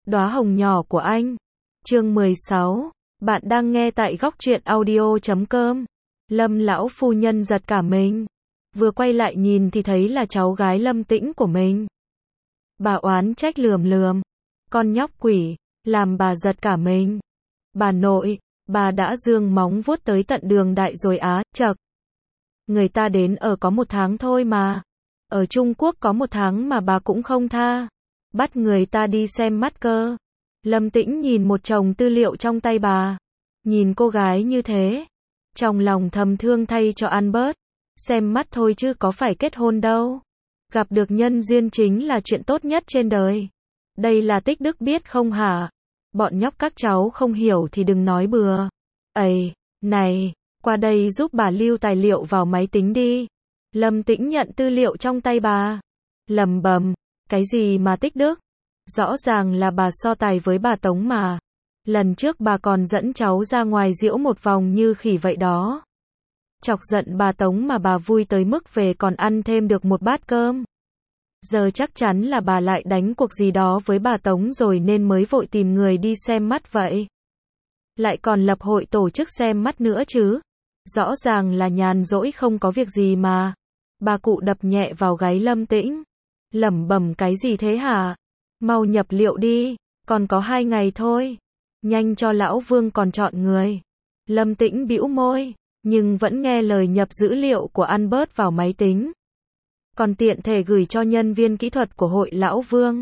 Đóa hồng nhỏ của anh. Chương 16. Bạn đang nghe tại góc truyện audio.com. Lâm lão phu nhân giật cả mình. Vừa quay lại nhìn thì thấy là cháu gái Lâm Tĩnh của mình. Bà oán trách lườm lườm. Con nhóc quỷ, làm bà giật cả mình. Bà nội, bà đã giương móng vuốt tới tận đường đại rồi á, chậc. Người ta đến ở có 1 tháng thôi mà. Ở Trung Quốc có 1 tháng mà bà cũng không tha. Bắt người ta đi xem mắt cơ. Lâm Tĩnh nhìn một chồng tư liệu trong tay bà. Nhìn cô gái như thế. Trong lòng thầm thương thay cho Albert. Xem mắt thôi chứ có phải kết hôn đâu. Gặp được nhân duyên chính là chuyện tốt nhất trên đời. Đây là tích đức biết không hả? Bọn nhóc các cháu không hiểu thì đừng nói bừa. Ây, này, qua đây giúp bà lưu tài liệu vào máy tính đi. Lâm Tĩnh nhận tư liệu trong tay bà. Lầm bầm, cái gì mà tích đức? Rõ ràng là bà so tài với bà Tống mà. Lần trước bà còn dẫn cháu ra ngoài diễu một vòng như khỉ vậy đó. Chọc giận bà Tống mà bà vui tới mức về còn ăn thêm được 1 bát cơm. Giờ chắc chắn là bà lại đánh cuộc gì đó với bà Tống rồi nên mới vội tìm người đi xem mắt vậy. Lại còn lập hội tổ chức xem mắt nữa chứ. Rõ ràng là nhàn rỗi không có việc gì mà. Bà cụ đập nhẹ vào gáy Lâm Tĩnh. Lẩm bẩm cái gì thế hả? Mau nhập liệu đi, còn có 2 ngày thôi. Nhanh cho lão Vương còn chọn người. Lâm Tĩnh bĩu môi, nhưng vẫn nghe lời nhập dữ liệu của Albert vào máy tính. Còn tiện thể gửi cho nhân viên kỹ thuật của hội lão Vương.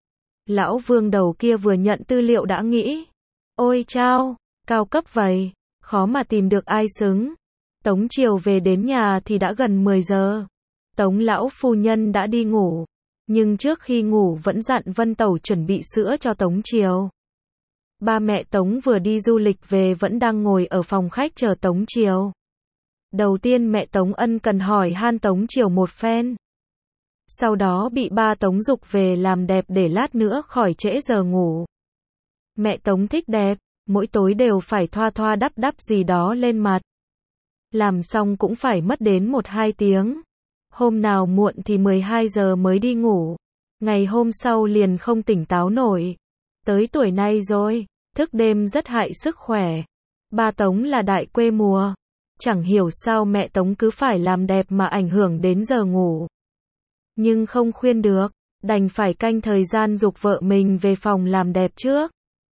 Lão Vương đầu kia vừa nhận tư liệu đã nghĩ. Ôi chao, cao cấp vậy, khó mà tìm được ai xứng. Tống Triều về đến nhà thì đã gần 10 giờ. Tống lão phu nhân đã đi ngủ. Nhưng trước khi ngủ vẫn dặn Vân Tẩu chuẩn bị sữa cho Tống Triều. Ba mẹ Tống vừa đi du lịch về vẫn đang ngồi ở phòng khách chờ Tống Triều. Đầu tiên mẹ Tống ân cần hỏi han Tống Triều một phen. Sau đó bị ba Tống giục về làm đẹp để lát nữa khỏi trễ giờ ngủ. Mẹ Tống thích đẹp, mỗi tối đều phải thoa thoa đắp đắp gì đó lên mặt. Làm xong cũng phải mất đến 1-2 tiếng. Hôm nào muộn thì 12 giờ mới đi ngủ. Ngày hôm sau liền không tỉnh táo nổi. Tới tuổi này rồi, thức đêm rất hại sức khỏe. Ba Tống là đại quê mùa. Chẳng hiểu sao mẹ Tống cứ phải làm đẹp mà ảnh hưởng đến giờ ngủ. Nhưng không khuyên được, đành phải canh thời gian giục vợ mình về phòng làm đẹp trước.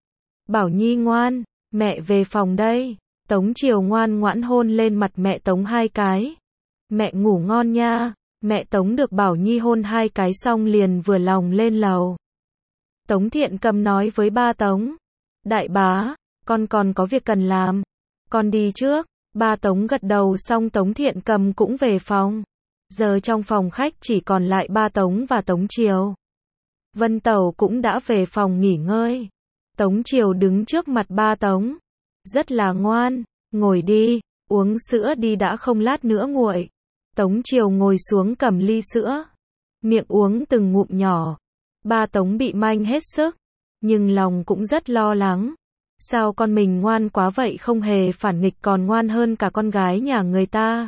Bảo Nhi ngoan, mẹ về phòng đây. Tống Triều ngoan ngoãn hôn lên mặt mẹ Tống 2 cái. Mẹ ngủ ngon nha. Mẹ Tống được Bảo Nhi hôn 2 cái xong liền vừa lòng lên lầu. Tống Thiện Cầm nói với ba Tống. Đại bá, con còn có việc cần làm. Con đi trước. Ba Tống gật đầu xong Tống Thiện Cầm cũng về phòng. Giờ trong phòng khách chỉ còn lại ba Tống và Tống Triều. Vân Tẩu cũng đã về phòng nghỉ ngơi. Tống Triều đứng trước mặt ba Tống. Rất là ngoan, ngồi đi, uống sữa đi đã không lát nữa nguội. Tống Triều ngồi xuống cầm ly sữa. Miệng uống từng ngụm nhỏ. Ba Tống bị manh hết sức. Nhưng lòng cũng rất lo lắng. Sao con mình ngoan quá vậy không hề phản nghịch còn ngoan hơn cả con gái nhà người ta.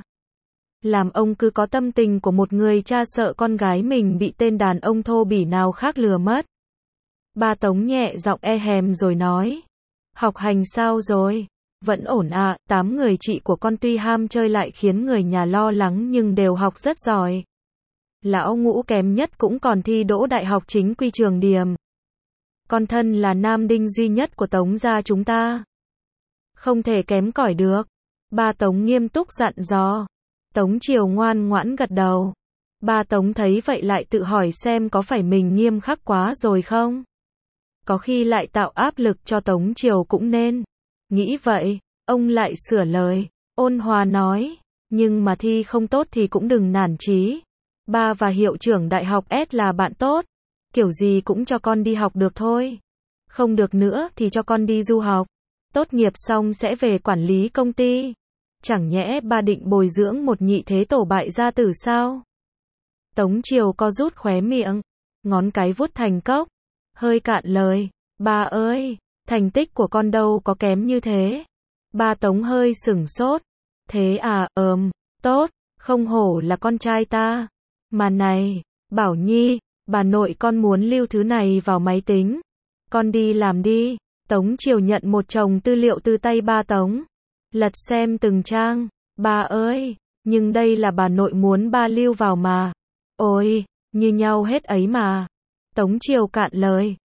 Làm ông cứ có tâm tình của một người cha sợ con gái mình bị tên đàn ông thô bỉ nào khác lừa mất. Ba Tống nhẹ giọng e hèm rồi nói. Học hành sao rồi? Vẫn ổn ạ, 8 người chị của con tuy ham chơi lại khiến người nhà lo lắng nhưng đều học rất giỏi. Lão Ngũ kém nhất cũng còn thi đỗ đại học chính quy trường Điềm. Con thân là nam đinh duy nhất của Tống gia chúng ta. Không thể kém cỏi được. Ba Tống nghiêm túc dặn dò. Tống Triều ngoan ngoãn gật đầu. Ba Tống thấy vậy lại tự hỏi xem có phải mình nghiêm khắc quá rồi không? Có khi lại tạo áp lực cho Tống Triều cũng nên. Nghĩ vậy, ông lại sửa lời, ôn hòa nói, nhưng mà thi không tốt thì cũng đừng nản chí. Ba và hiệu trưởng đại học S là bạn tốt, kiểu gì cũng cho con đi học được thôi. Không được nữa thì cho con đi du học, tốt nghiệp xong sẽ về quản lý công ty. Chẳng nhẽ ba định bồi dưỡng một nhị thế tổ bại gia tử sao? Tống Triều co rút khóe miệng, ngón cái vuốt thành cốc, hơi cạn lời, ba ơi, thành tích của con đâu có kém như thế. Ba Tống hơi sửng sốt, thế à, tốt, không hổ là con trai ta. Mà này, Bảo Nhi, bà nội con muốn lưu thứ này vào máy tính. con đi làm đi. Tống Triều nhận một chồng tư liệu từ tay ba Tống. Lật xem từng trang. Ba ơi, nhưng đây là bà nội muốn ba lưu vào mà. Ôi, như nhau hết ấy mà. Tống Triều cạn lời.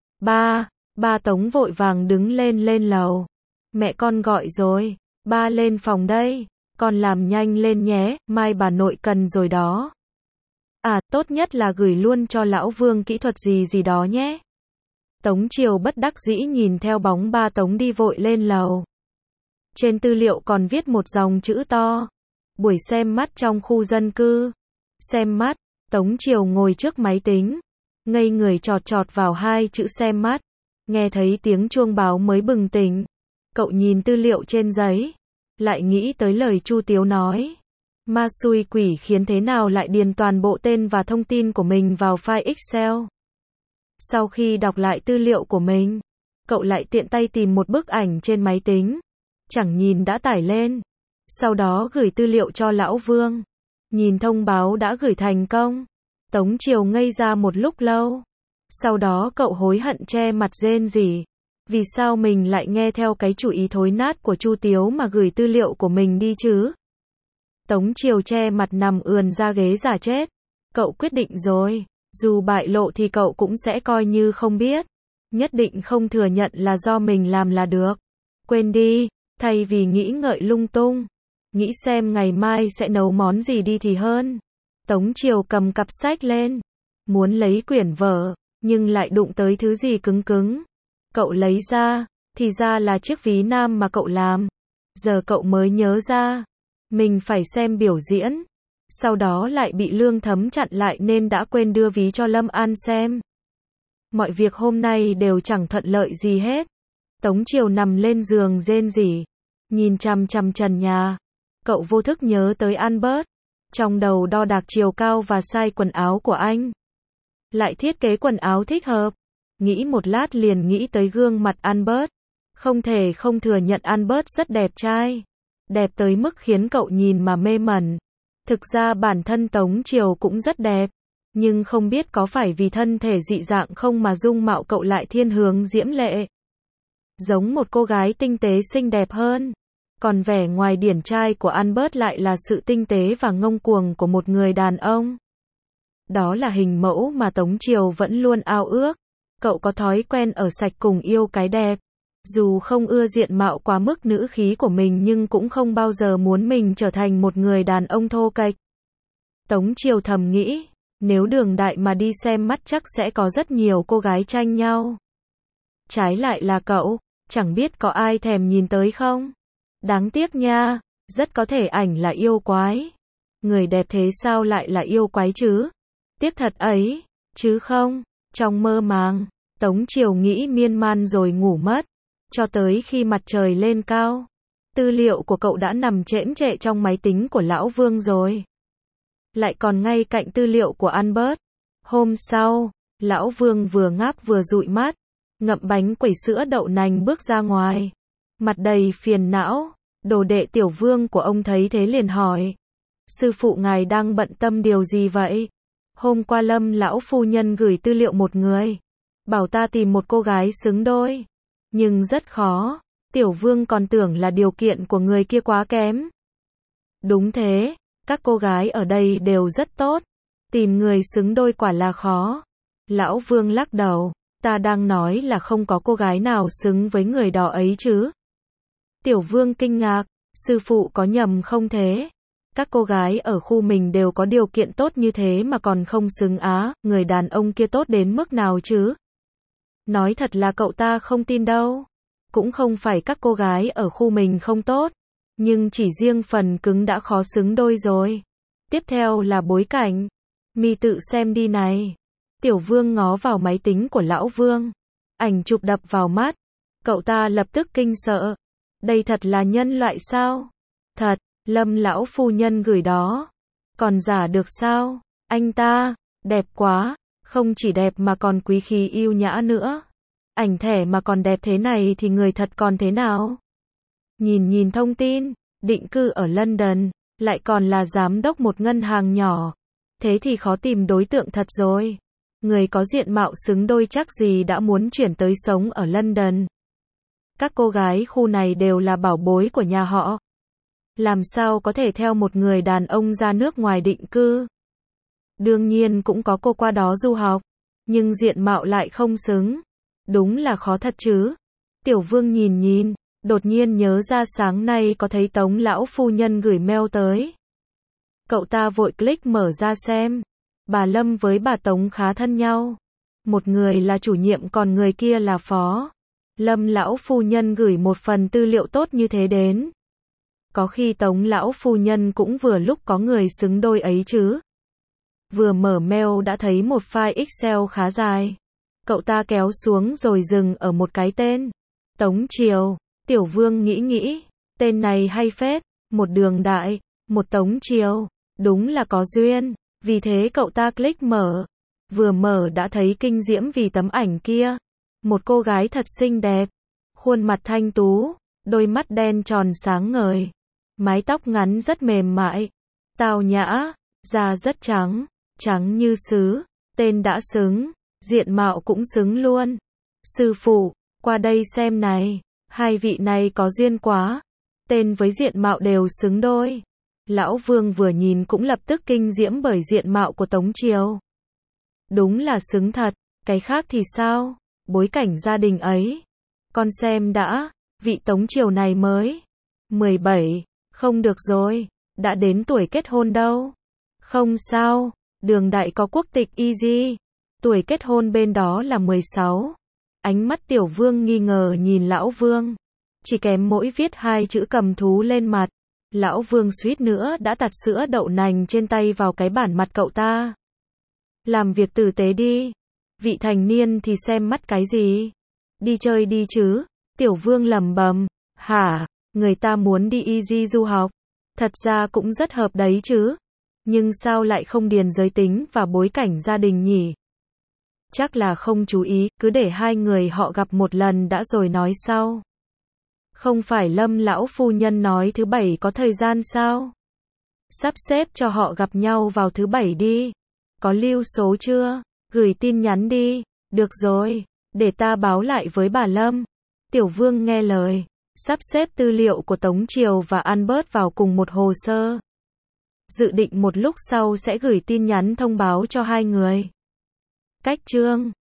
Ba Tống vội vàng đứng lên lầu. Mẹ con gọi rồi, ba lên phòng đây, con làm nhanh lên nhé, mai bà nội cần rồi đó. À, tốt nhất là gửi luôn cho lão Vương kỹ thuật gì đó nhé. Tống Triều bất đắc dĩ nhìn theo bóng ba Tống đi vội lên lầu. Trên tư liệu còn viết một dòng chữ to. Buổi xem mắt trong khu dân cư. Xem mắt, Tống Triều ngồi trước máy tính. Ngây người chọt vào hai chữ xem mắt. Nghe thấy tiếng chuông báo mới bừng tỉnh. Cậu nhìn tư liệu trên giấy. Lại nghĩ tới lời Chu Tiếu nói. Ma xui quỷ khiến thế nào lại điền toàn bộ tên và thông tin của mình vào file Excel. Sau khi đọc lại tư liệu của mình, cậu lại tiện tay tìm một bức ảnh trên máy tính. Chẳng nhìn đã tải lên. Sau đó gửi tư liệu cho lão Vương. Nhìn thông báo đã gửi thành công. Tống Triều ngây ra một lúc lâu. Sau đó cậu hối hận che mặt rên rỉ. Vì sao mình lại nghe theo cái chủ ý thối nát của Chu Tiếu mà gửi tư liệu của mình đi chứ? Tống Triều che mặt nằm ườn ra ghế giả chết. Cậu quyết định rồi. Dù bại lộ thì cậu cũng sẽ coi như không biết. Nhất định không thừa nhận là do mình làm là được. Quên đi, thay vì nghĩ ngợi lung tung. Nghĩ xem ngày mai sẽ nấu món gì đi thì hơn. Tống Triều cầm cặp sách lên. Muốn lấy quyển vở, nhưng lại đụng tới thứ gì cứng cứng. Cậu lấy ra, thì ra là chiếc ví nam mà cậu làm. Giờ cậu mới nhớ ra. Mình phải xem biểu diễn. Sau đó lại bị Lương Thấm chặn lại nên đã quên đưa ví cho Lâm An xem. Mọi việc hôm nay đều chẳng thuận lợi gì hết. Tống Triều nằm lên giường rên rỉ. Nhìn chằm chằm trần nhà. Cậu vô thức nhớ tới Albert. Trong đầu đo đạc chiều cao và size quần áo của anh. Lại thiết kế quần áo thích hợp. Nghĩ một lát liền nghĩ tới gương mặt Albert. Không thể không thừa nhận Albert rất đẹp trai. Đẹp tới mức khiến cậu nhìn mà mê mẩn. Thực ra bản thân Tống Triều cũng rất đẹp. Nhưng không biết có phải vì thân thể dị dạng không mà dung mạo cậu lại thiên hướng diễm lệ. Giống một cô gái tinh tế xinh đẹp hơn. Còn vẻ ngoài điển trai của Albert lại là sự tinh tế và ngông cuồng của một người đàn ông. Đó là hình mẫu mà Tống Triều vẫn luôn ao ước. Cậu có thói quen ở sạch cùng yêu cái đẹp. Dù không ưa diện mạo quá mức nữ khí của mình nhưng cũng không bao giờ muốn mình trở thành một người đàn ông thô kệch. Tống Triều thầm nghĩ, nếu Đường Đại mà đi xem mắt chắc sẽ có rất nhiều cô gái tranh nhau. Trái lại là cậu, chẳng biết có ai thèm nhìn tới không? Đáng tiếc nha, rất có thể ảnh là yêu quái. Người đẹp thế sao lại là yêu quái chứ? Tiếc thật ấy, chứ không. Trong mơ màng, Tống Triều nghĩ miên man rồi ngủ mất. Cho tới khi mặt trời lên cao, tư liệu của cậu đã nằm chễm chệ trong máy tính của lão Vương rồi. Lại còn ngay cạnh tư liệu của Albert. Hôm sau, lão Vương vừa ngáp vừa dụi mắt, ngậm bánh quẩy sữa đậu nành bước ra ngoài. Mặt đầy phiền não, đồ đệ Tiểu Vương của ông thấy thế liền hỏi. Sư phụ ngài đang bận tâm điều gì vậy? Hôm qua Lâm lão phu nhân gửi tư liệu một người. Bảo ta tìm một cô gái xứng đôi. Nhưng rất khó. Tiểu Vương còn tưởng là điều kiện của người kia quá kém. Đúng thế, các cô gái ở đây đều rất tốt. Tìm người xứng đôi quả là khó. Lão Vương lắc đầu. Ta đang nói là không có cô gái nào xứng với người đó ấy chứ. Tiểu Vương kinh ngạc. Sư phụ có nhầm không thế? Các cô gái ở khu mình đều có điều kiện tốt như thế mà còn không xứng á, người đàn ông kia tốt đến mức nào chứ? Nói thật là cậu ta không tin đâu. Cũng không phải các cô gái ở khu mình không tốt, nhưng chỉ riêng phần cứng đã khó xứng đôi rồi. Tiếp theo là bối cảnh. Mi tự xem đi này. Tiểu Vương ngó vào máy tính của lão Vương. Ảnh chụp đập vào mắt. Cậu ta lập tức kinh sợ. Đây thật là nhân loại sao? Thật, Lâm lão phu nhân gửi đó. Còn giả được sao? Anh ta, đẹp quá. Không chỉ đẹp mà còn quý khí yêu nhã nữa. Ảnh thẻ mà còn đẹp thế này thì người thật còn thế nào? Nhìn thông tin, định cư ở London, lại còn là giám đốc một ngân hàng nhỏ. Thế thì khó tìm đối tượng thật rồi. Người có diện mạo xứng đôi chắc gì đã muốn chuyển tới sống ở London. Các cô gái khu này đều là bảo bối của nhà họ. Làm sao có thể theo một người đàn ông ra nước ngoài định cư. Đương nhiên cũng có cô qua đó du học, nhưng diện mạo lại không xứng. Đúng là khó thật chứ. Tiểu Vương nhìn, đột nhiên nhớ ra sáng nay có thấy Tống lão phu nhân gửi mail tới. Cậu ta vội click mở ra xem. Bà Lâm với bà Tống khá thân nhau. Một người là chủ nhiệm còn người kia là phó. Lâm lão phu nhân gửi một phần tư liệu tốt như thế đến. Có khi Tống lão phu nhân cũng vừa lúc có người xứng đôi ấy chứ. Vừa mở mail đã thấy một file Excel khá dài. Cậu ta kéo xuống rồi dừng ở một cái tên. Tống Triều. Tiểu Vương nghĩ, tên này hay phết. Một Đường Đại, một Tống Triều. Đúng là có duyên. Vì thế cậu ta click mở. Vừa mở đã thấy kinh diễm vì tấm ảnh kia. Một cô gái thật xinh đẹp. Khuôn mặt thanh tú, đôi mắt đen tròn sáng ngời. Mái tóc ngắn rất mềm mại. Tao nhã, da rất trắng, trắng như sứ. Tên đã xứng, diện mạo cũng xứng luôn. Sư phụ, qua đây xem này. Hai vị này có duyên quá. Tên với diện mạo đều xứng đôi. Lão Vương vừa nhìn cũng lập tức kinh diễm bởi diện mạo của Tống Triều. Đúng là xứng thật, cái khác thì sao? Bối cảnh gia đình ấy. Con xem đã, vị Tống Triều này mới 17, không được rồi, đã đến tuổi kết hôn đâu. Không sao, Đường Đại có quốc tịch easy, tuổi kết hôn bên đó là 16. Ánh mắt Tiểu Vương nghi ngờ nhìn Lão Vương. Chỉ kém mỗi viết hai chữ cầm thú lên mặt. Lão Vương suýt nữa đã tạt sữa đậu nành trên tay vào cái bản mặt cậu ta. Làm việc tử tế đi. Vị thành niên thì xem mắt cái gì? Đi chơi đi chứ. Tiểu Vương lẩm bẩm. Hả? Người ta muốn đi easy du học. Thật ra cũng rất hợp đấy chứ. Nhưng sao lại không điền giới tính và bối cảnh gia đình nhỉ? Chắc là không chú ý, cứ để hai người họ gặp một lần đã rồi nói sau. Không phải Lâm lão phu nhân nói thứ bảy có thời gian sao? Sắp xếp cho họ gặp nhau vào thứ bảy đi. Có lưu số chưa? Gửi tin nhắn đi. Được rồi, để ta báo lại với bà Lâm. Tiểu Vương nghe lời, sắp xếp tư liệu của Tống Triều và Albert vào cùng một hồ sơ. Dự định một lúc sau sẽ gửi tin nhắn thông báo cho hai người. Cách chương